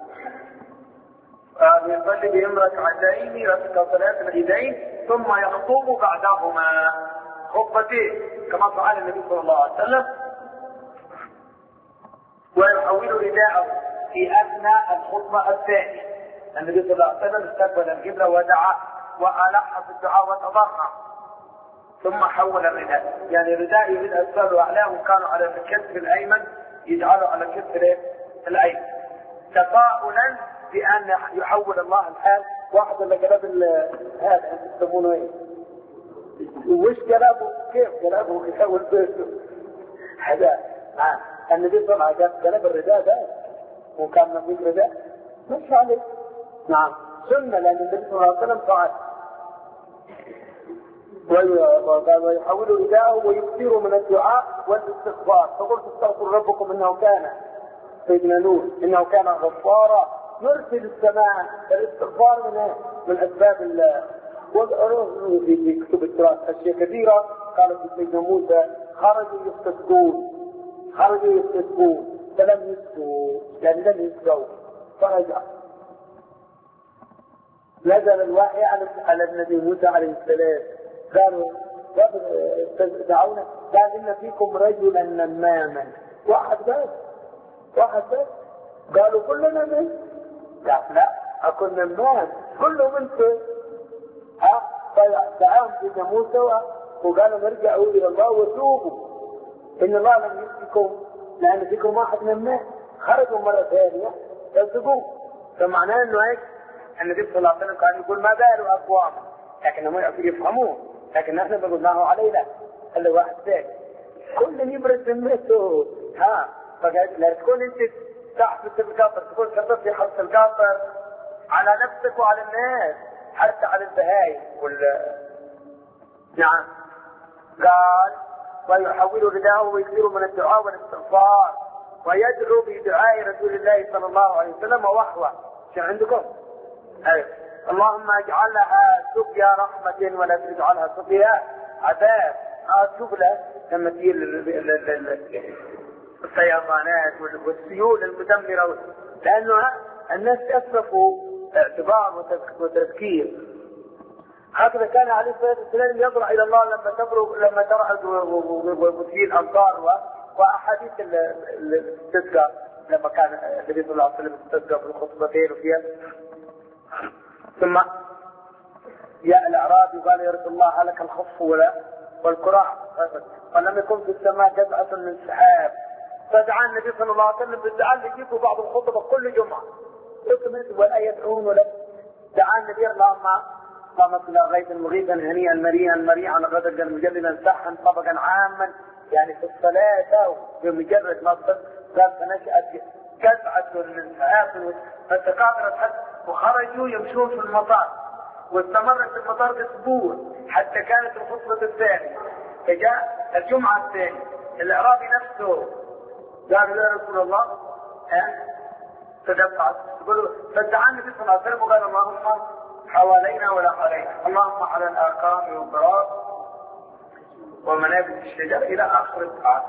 يصلي بهم 2 كصلاة العيدين ثم يخطب بعدهما خطبتين كما فعل النبي صلى الله عليه وسلم، ويحول رداءه في أثناء الخطبة الثانية. النبي صلى الله عليه وسلم استقبل القبلة ودعا وألح في الدعاء وتضرع ثم حول الرداء، يعني الرداء يريد أسفل وأعلاه كانوا على الكتف الأيمن يجعله على الكتف الأيمن تفاؤلا بأن يحول الله الحال. واحد اللي قلب هذا انت تسمونه ايه؟ وش قلبه؟ كيف قلبه يحول بيته؟ هذا النبي صلى الله عليه وسلم قلب الرداء ده وكان نبيك رداء مش عليه. نعم سنة، لأن النبي صلى الله عليه وسلم فعل. ويحول رداءه ويكثر من الدعاء والاستغفار. فقلت استغفر ربكم انه كان سيدنا نوح انه كان غفارا يرسل السماء. الاستغفار من اسباب الله. في كتب التراث اشياء كثيره قالت سيدنا موسى خرجوا يستسقون فلم يسقوا لان لم يسقوا فرجع. نزل الوحي على النبي موسى عليه السلام، قالوا دعونا، قال ان فيكم رجلا نماما. واحد بس قالوا كلنا من؟ لا اكون نمام كلهم انتم. فدعاهم سيدنا موسى وقالوا نرجعوا الى الله وتوبوا ان الله لم يسقكم لان فيكم واحد نمام. خرجوا مره ثانيه يصدقوا. فمعناه انه ايش؟ النبي صلى الله عليه وسلم كان يقول ما بال اقوام، لكنهم يفهمون، لكن نحن بقولناه علينا الا واحد ثاني كل يبرد ذمته. فقالت لا تكون انت تحت القطر، تكون كبرت في حبس القطر على نفسك وعلى الناس حتى على البهائم نعم. قال ويحول رداءه ويكثر من الدعاء والاستغفار ويدعو بدعاء رسول الله صلى الله عليه وسلم ووحوه. شو عندكم؟ اللهم اجعلها سقيا رحمة ولا تجعلها سقيا عذاب. شوف له لما تجي السيطانات والسيول المدمرة، لأنه الناس أسرفوا اعتبار وتذكير. هكذا كان عليه الصلاة والسلام يضرع إلى الله لما ترعد وتجي الأمطار وأحاديث الاستسقاء لما كان النبي صلى الله عليه وسلم استسقى في الخطبتين وفيها. ثم جاء الأعرابي وقال يا رسول الله هلك الخف ولا والكراع، ولم يكن في السماء جزعة من سحاب. فدعا النبي صلى الله عليه وسلم بالدعاء اللي يجيبوا بعض الخطبة كل جمعة، ولا يدعون ولا دعا النبي اللهم اسقنا غيثا مغيثا هنيئا مريئا مريعا غدقا مجللا سحا طبقا عاما. يعني في الصلاة بمجرد ما قال فنشأت جزعة من سحاب فتكاثرت حتى وخرجوا يمشون في المطار، واستمرت في المطار اسبوع حتى كانت الخطبة الثانية. فجاء الجمعة الثانية الأعرابي نفسه قال يا رسول الله تدفعت، فدعا النبي صلى الله عليه وسلم وقال اللهم حوالينا ولا علينا، اللهم على الآكام والضراب ومنابت الشجر إلى آخر الدعاء.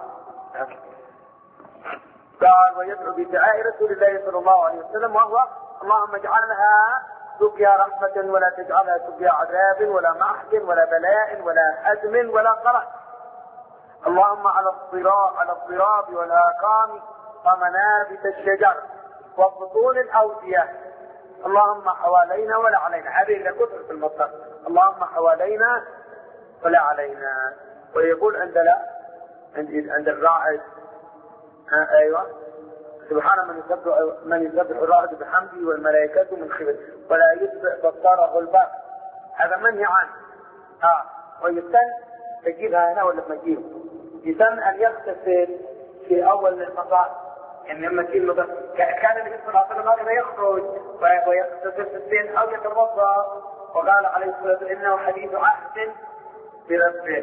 قال ويدعو بدعاء رسول الله صلى الله عليه وسلم وهو اللهم اجعلها سقيا رحمة ولا تجعلها سقيا عذاب ولا محك ولا بلاء ولا هدم ولا قرح. اللهم على الضراب والآكام ومنابت الشجر وبطون الأودية، اللهم حوالينا ولا علينا. هذه اللي كثر في المطر، اللهم حوالينا ولا علينا. ويقول عند الرائد ايوه سبحان من يسبح الرائد بحمده والملائكة من خبره ولا يسبح بصاره الباب. هذا منهي عنه. ويسن تجيبها هنا ولا ما تجيبها؟ يسن ان يغتسل في اول المطار، يعني لما تجيب له كان النبي صلى الله عليه وسلم يخرج ويغتسل في السين او يتوضا، وقال عليه الصلاه والسلام انه حديث عهد بربه.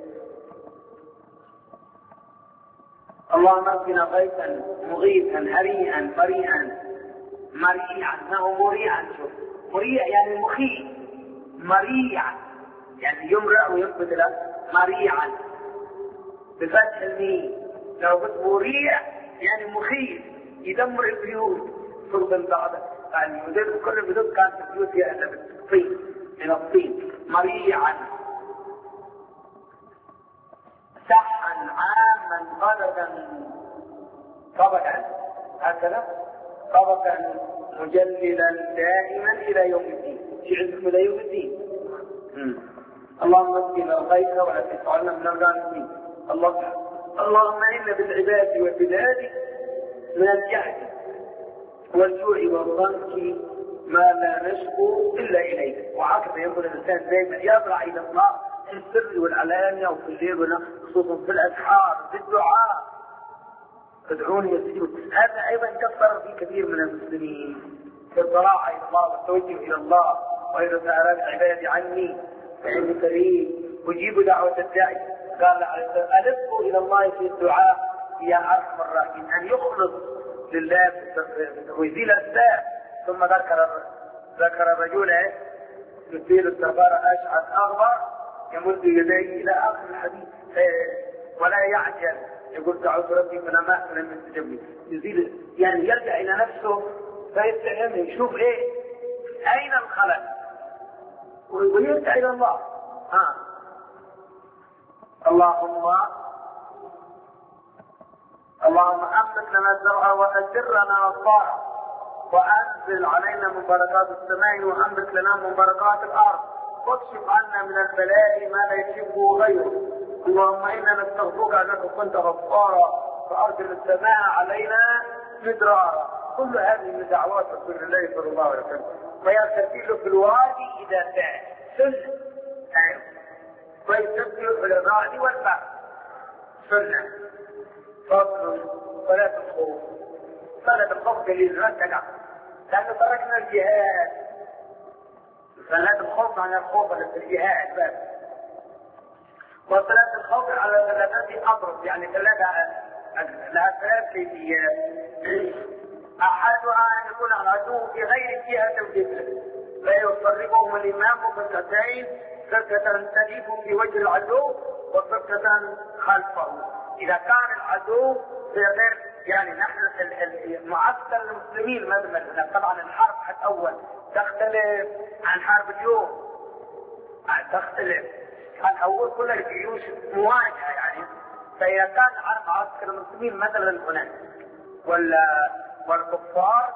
اللهم اسقنا غيثا مغيثا هنيئا مريئا مريعا. ما هو مريعا؟ شوف مريع يعني مخيف، مريعا يعني يمرع ويثبت له مريعا بفتح الميم. لو قلت مريع يعني مخيف يدمر البيوت فرضا بعد البيوت، كل البيوت كانت البيوت فيها بالطين من الطين. مريعا سحا عاما غدقا طبقا، هكذا طبقا مجللا دائما الى يوم الدين، يعزكم الى يوم الدين. اللهم اسقنا الغيث ولا تجعلنا من الغالبين. اللهم إن بالعباد والبلاد من الجهل والجوع والضنك ما لا نشكو إلا إليك. وهكذا يقول الإنسان دائما يضرع إلى الله في السر والعلانية وفي الليل، خصوصا في الأسحار في الدعاء، تدعوني يستجيب. هذا أيضا كثر في كثير من المسلمين في الضراعة إلى الله والتوجه إلى الله، وإذا سألت عبادي عني فإني قريب أجيب دعوة الداعي. قال ألفوا إلى الله في الدعاء يا أرحم الراحمين، أن يخلص لله ويزيل الساء. ثم ذكر الرجل يزيل السفارة أشعث أغبر يمد يديه إلى آخر الحديث ولا يعجل، يقول دعوت ربي فلم يستجب لي. يزيل يعني يرجع إلى نفسه فيستهم يشوف أين الخلل ويرجع إلى الله. اللهم أمسك لنا الزرع وأجرنا الطاعة وأنزل علينا من بركات السماء وأمسك لنا من بركات الأرض واكشف عنا من البلاء ما لا يكشفه غيره. اللهم إنا نستغفرك أنك كنت غفارا فأرسل السماء علينا مدرارا. كل هذه من دعوات رسول الله صلى الله عليه وسلم. ويغتسل في الوادي إذا سعى سنة، ويسبح في الرعد والبحر سنة. فصل صلاة الخوف. صلاة الخوف دليل ركعة، لأنه تركنا الجهاد. صلاة الخوف عن الخوف على الجهاد بس. وصلاة الخوف على ثلاثة أطرف، يعني لها ثلاث كيفيات. أحدها أن يكون العدو في غير جهة القبلة فيصرفهم الإمام فرقتين، فرقة تليف في وجه العدو وفرقة خلفه. إذا كان العدو في غير، يعني نحن معسكر المسلمين مثلا، طبعا الحرب حتى أول تختلف عن حرب اليوم، تختلف. كان أول كل الجيوش مواجهة يعني. فإذا كان معسكر المسلمين مثلا هناك والكفار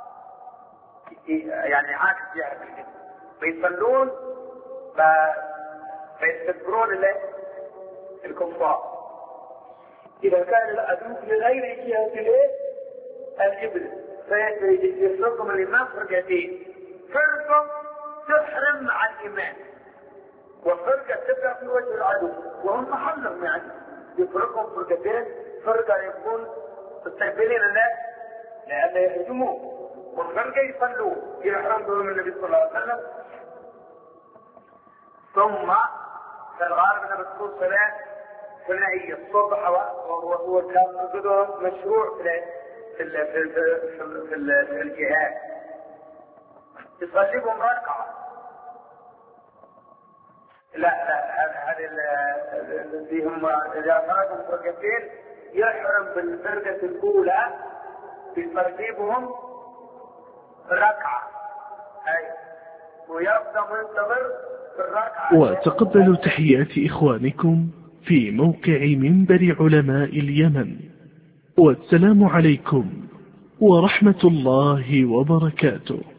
يعني عكس يعني بيصلون فيستكبرون الكفار. إذا كان العدو لغير جهة الإبل فيفرقهم الإمام فرقتين، فرقة تحرم مع الإمام وفرقة تبقى في وجه العدو وهم محلهم، يعني يفرقهم فرقتين، فرقة يكون مستقبلين الناس لأن يهجموا، والفرقة يصلوا يحرم بهم النبي صلى الله عليه وسلم. ثم في الغالب أن الرسول صلاة ثنائية الصبح وهو كان قدوم مشروع في الجهاد، يصليهم ركعة. لا هذه اللي هم إذا فرقوا فرقتين يحرم بالفرقة الأولى بترتيبهم ركعة، أي ويبدأ منتظر بالركعة. وتقبلوا تحيات إخوانكم في موقع منبر علماء اليمن، والسلام عليكم ورحمة الله وبركاته.